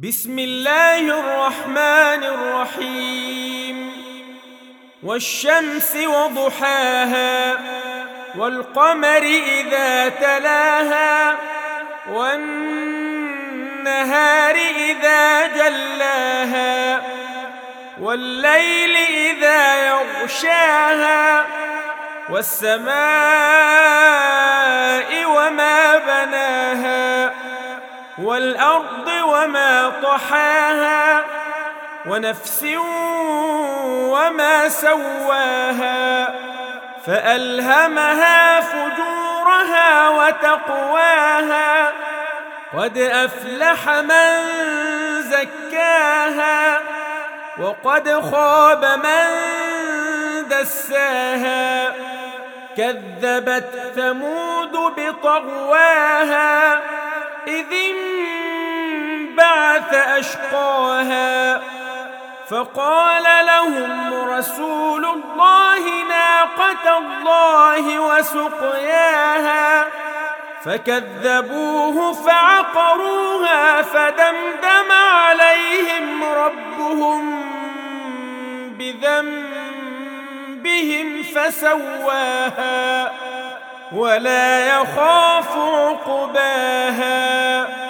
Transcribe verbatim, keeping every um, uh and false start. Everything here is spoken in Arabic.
بسم الله الرحمن الرحيم والشمس وضحاها والقمر إذا تلاها والنهار إذا جلاها والليل إذا يغشاها والسماء وما بناها والأرض وما طحاها ونفس وما سواها فألهمها فجورها وتقواها قد أفلح من زكاها وقد خاب من دساها كذبت ثمود بطغواها إذ انبعث أشقاها فقال لهم رسول الله ناقة الله وسقياها فكذبوه فعقروها فدمدم عليهم ربهم بذنبهم فسواها ولا يخاف عقباها.